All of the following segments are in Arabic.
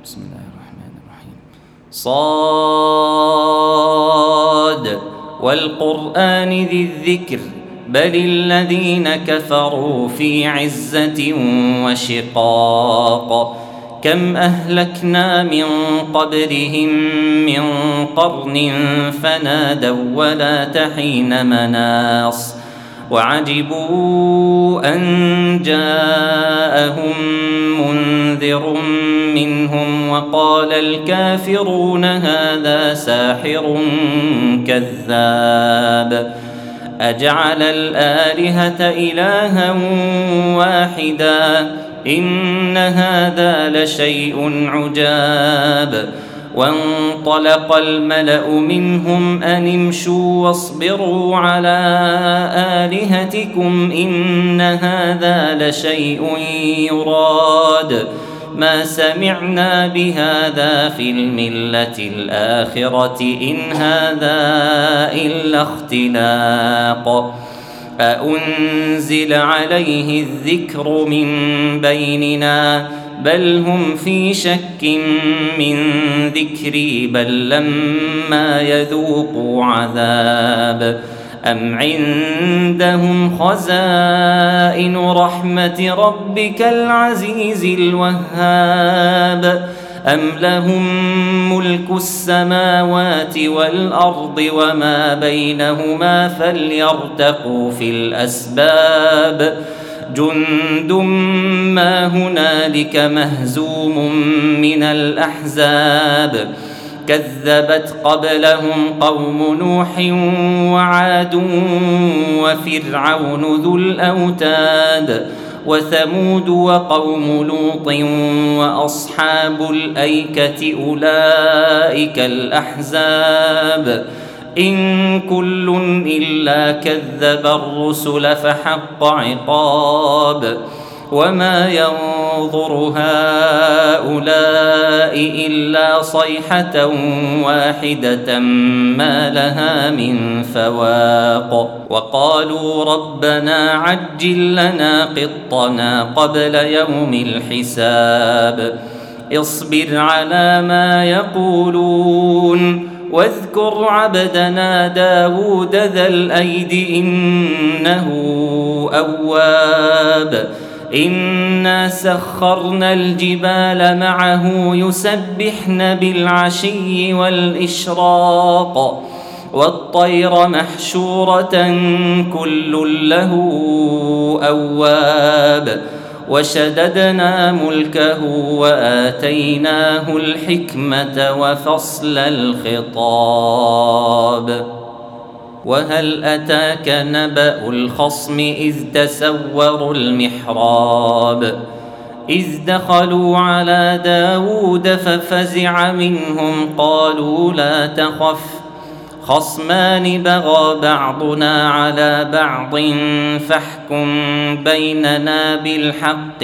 بسم الله الرحمن الرحيم. صاد والقرآن ذي الذكر بل الذين كفروا في عزة وشقاق كم أهلكنا من قبلهم من قرن فنادوا ولا تحين مناص وعجبوا أن جاءهم منذر منهم وقال الكافرون هذا ساحر كذاب أجعل الآلهة إلها واحدا إن هذا لشيء عجاب وانطلق الملأ منهم أن امشوا واصبروا على آلهتكم إن هذا لشيء يراد ما سمعنا بهذا في الملة الآخرة إن هذا إلا اختلاق أأنزل عليه الذكر من بيننا بل هم في شك من ذكري بل لما يذوقوا عذاب أم عندهم خزائن رحمة ربك العزيز الوهاب أم لهم ملك السماوات والأرض وما بينهما فليرتقوا في الأسباب جند ما هنالك مهزوم من الأحزاب كذبت قبلهم قوم نوح وعاد وفرعون ذو الأوتاد وثمود وقوم لوط وأصحاب الأيكة أولئك الأحزاب إن كل إلا كذب الرسل فحق عقاب وما ينظر هؤلاء إلا صيحة واحدة ما لها من فواق وقالوا ربنا عجل لنا قطنا قبل يوم الحساب اصبر على ما يقولون واذكر عبدنا داود ذا الأيد إنه أواب إنا سخرنا الجبال معه يسبحن بالعشي والإشراق والطير محشورة كل له أواب وشددنا ملكه وآتيناه الحكمة وفصل الخطاب وهل أتاك نبأ الخصم إذ تسوروا المحراب إذ دخلوا على داود ففزع منهم قالوا لا تخف خصمان بغى بعضنا على بعض فاحكم بيننا بالحق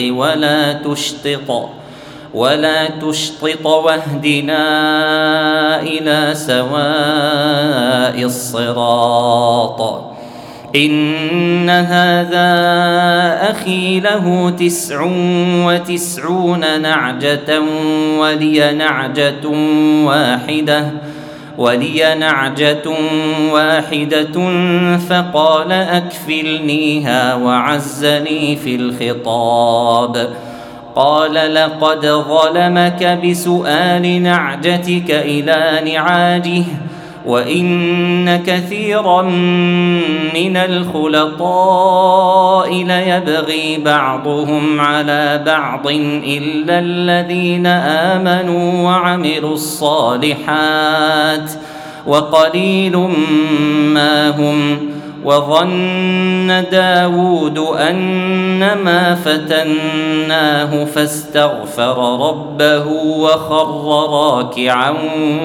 ولا تشطط واهدنا إلى سواء الصراط إن هذا أخي له 99 نعجة ولي نعجة واحدة فقال أكفلنيها وعزني في الخطاب قال لقد ظلمك بسؤال نعجتك إلى نعاجه وإن كثيرا من الخلطاء ليبغي بعضهم على بعض إلا الذين آمنوا وعملوا الصالحات وقليل ما هم وظن داود أنما فتناه فاستغفر ربه وخر راكعا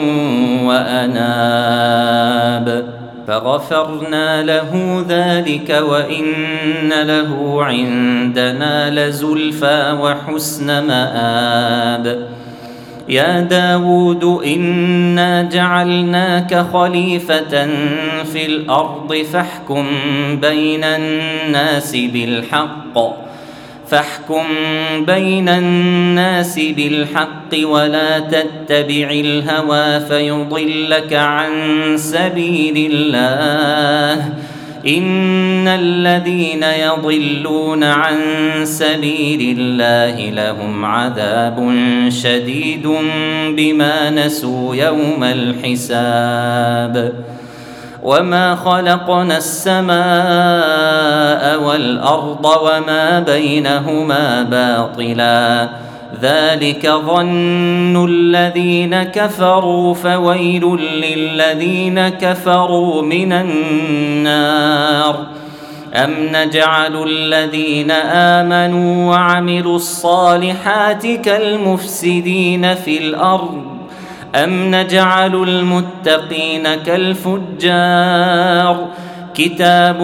وأناب فغفرنا له ذلك وإن له عندنا لزلفى وحسن مآب يا داود إنا جعلناك خليفة في الأرض فاحكم بين الناس بالحق فاحكم بين الناس بالحق ولا تتبع الهوى فيضلك عن سبيل الله إن الذين يضلون عن سبيل الله لهم عذاب شديد بما نسوا يوم الحساب وما خلقنا السماء والأرض وما بينهما باطلا ذلك ظن الذين كفروا فويل للذين كفروا من النار أم نجعل الذين آمنوا وعملوا الصالحات كالمفسدين في الأرض أم نجعل المتقين كالفجار كتاب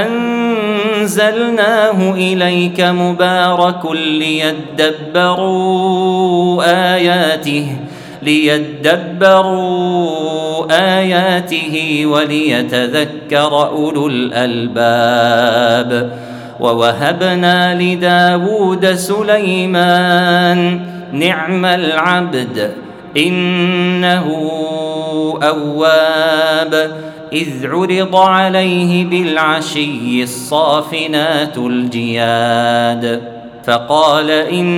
أنزلناه إليك مبارك ليدبروا آياته وليتذكر أولو الألباب ووهبنا لداود سليمان نعم العبد إنه أواب إذ عرض عليه بالعشي الصافنات الجياد فقال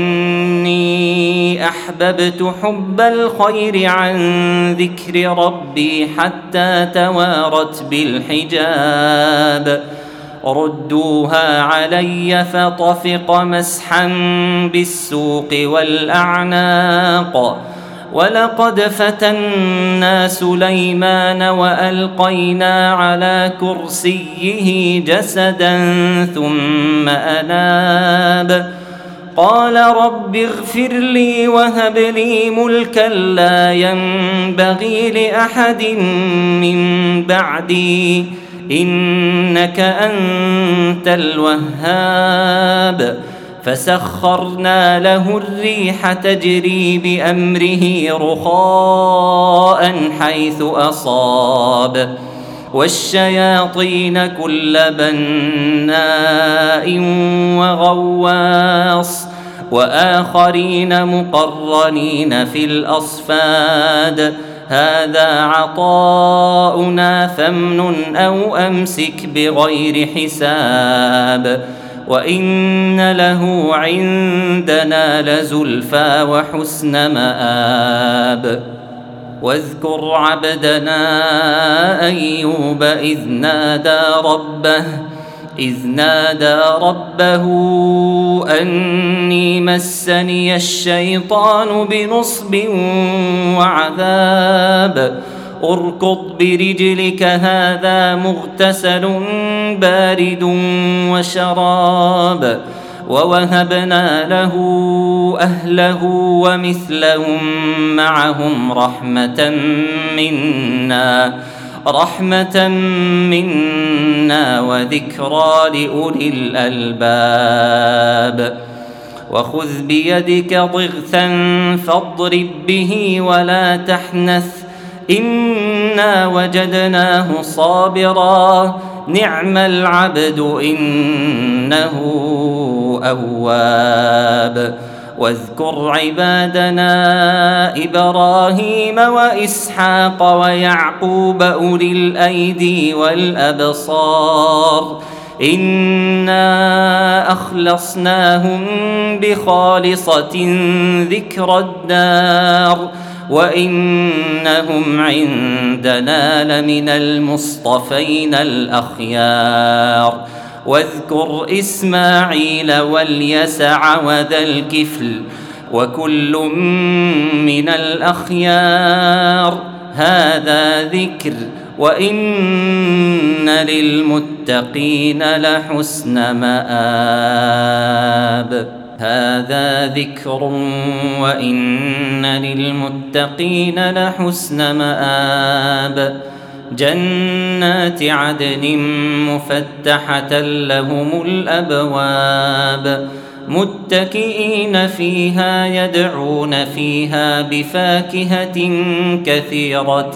إني أحببت حب الخير عن ذكر ربي حتى توارت بالحجاب ردوها علي فطفق مسحا بالسوق والأعناق ولقد فتنا سليمان وألقينا على كرسيه جسدا ثم أناب قال رب اغفر لي وهب لي ملكا لا ينبغي لأحد من بعدي إنك أنت الوهاب فسخرنا له الريح تجري بأمره رخاء حيث أصاب والشياطين كل بناء وغواص وآخرين مقرنين في الأصفاد هذا عطاؤنا فامنن أو أمسك بغير حساب وإن له عندنا لزلفى وحسن مآب واذكر عبدنا أيوب إذ نادى ربه أني مسني الشيطان بنصب وعذاب اركض برجلك هذا مغتسل بارد وشراب ووهبنا له أهله ومثلهم معهم رحمة منا وذكرى لأولي الألباب وخذ بيدك ضغثا فاضرب به ولا تحنث إنا وجدناه صابرا نعم العبد إنه أواب واذكر عبادنا إبراهيم وإسحاق ويعقوب أولي الأيدي والأبصار إنا أخلصناهم بخالصة ذكر الدار وإنهم عندنا لمن المصطفين الأخيار واذكر إسماعيل واليسع وذا الكفل وكل من الأخيار هذا ذكر وإن للمتقين لحسن مآب هذا ذكر وإن للمتقين لحسن مآب جنات عدن مفتحة لهم الأبواب متكئين فيها يدعون فيها بفاكهة كثيرة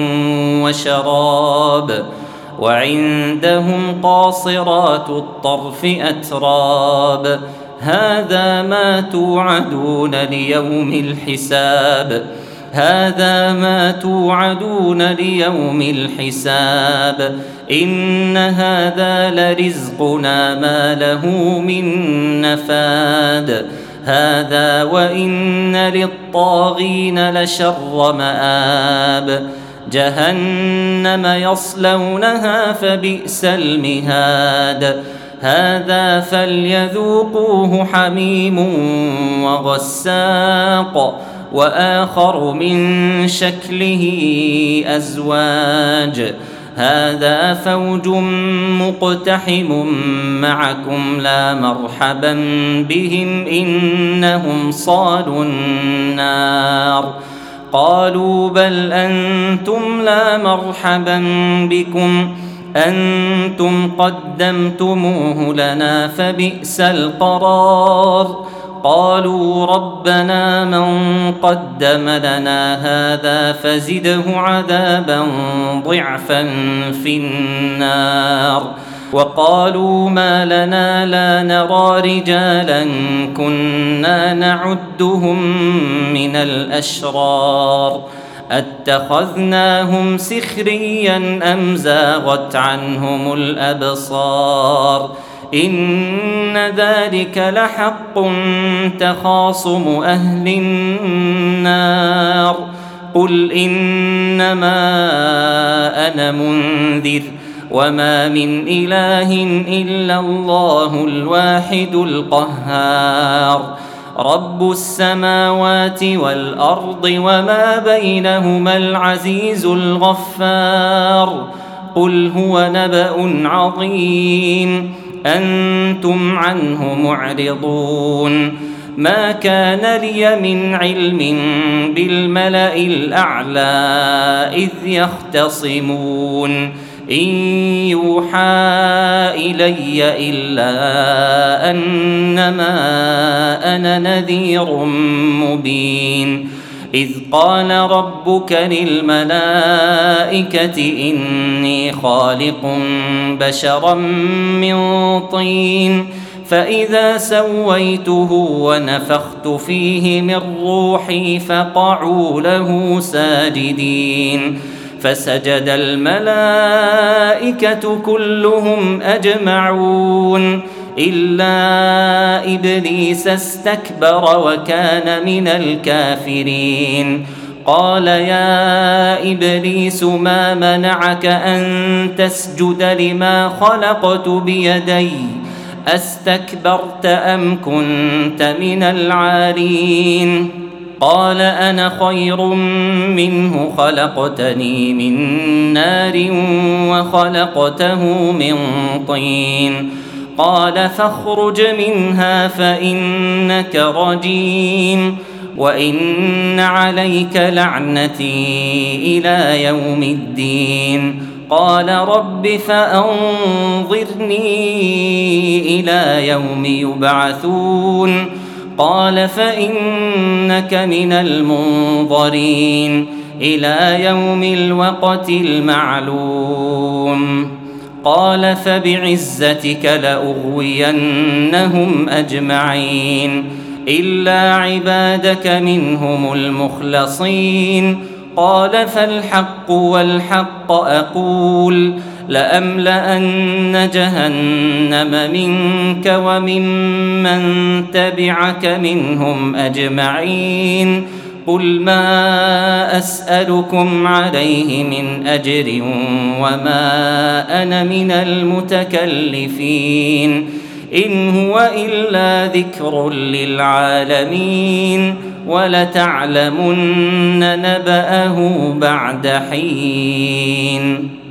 وشراب وعندهم قاصرات الطرف أتراب هذا ما توعدون ليوم الحساب هذا ما توعدون ليوم الحساب إن هذا لرزقنا ما له من نفاد هذا وإن للطاغين لشر مآب جهنم يصلونها فبئس المهاد هذا فليذوقوه حميم وغساق وآخر من شكله أزواج هذا فوج مقتحم معكم لا مرحبا بهم إنهم صالوا النار قالوا بل أنتم لا مرحبا بكم أنتم قدمتموه لنا فبئس القرار قالوا ربنا من قدم لنا هذا فزده عذابا ضعفا في النار وقالوا ما لنا لا نرى رجالا كنا نعدهم من الأشرار أتخذناهم سخريا أم زاغت عنهم الأبصار إن ذلك لحق تخاصم أهل النار قل إنما أنا منذر وما من إله إلا الله الواحد القهار رب السماوات والأرض وما بينهما العزيز الغفار قل هو نبأ عظيم أنتم عنه معرضون ما كان لي من علم بالملأ الأعلى إذ يختصمون إن يوحى إلي إلا أنما أنا نذير مبين إذ قال ربك للملائكة إني خالق بشرا من طين فإذا سويته ونفخت فيه من روحي فقعوا له ساجدين فسجد الملائكة كلهم أجمعون إلا إبليس استكبر وكان من الكافرين قال يا إبليس ما منعك أن تسجد لما خلقت بيدي أستكبرت أم كنت من العالين قال أنا خير منه خلقتني من نار وخلقته من طين قال فاخرج منها فإنك رجيم وإن عليك لعنتي إلى يوم الدين قال رب فأنظرني إلى يوم يبعثون قال فإنك من المنظرين إلى يوم الوقت المعلوم قال فبعزتك لأغوينهم أجمعين إلا عبادك منهم المخلصين قال فالحق والحق أقول لأملأن جهنم منك وممن تبعك منهم أجمعين قل ما أسألكم عليه من أجر وما أنا من المتكلفين إن هو إلا ذكر للعالمين ولتعلمن نبأه بعد حين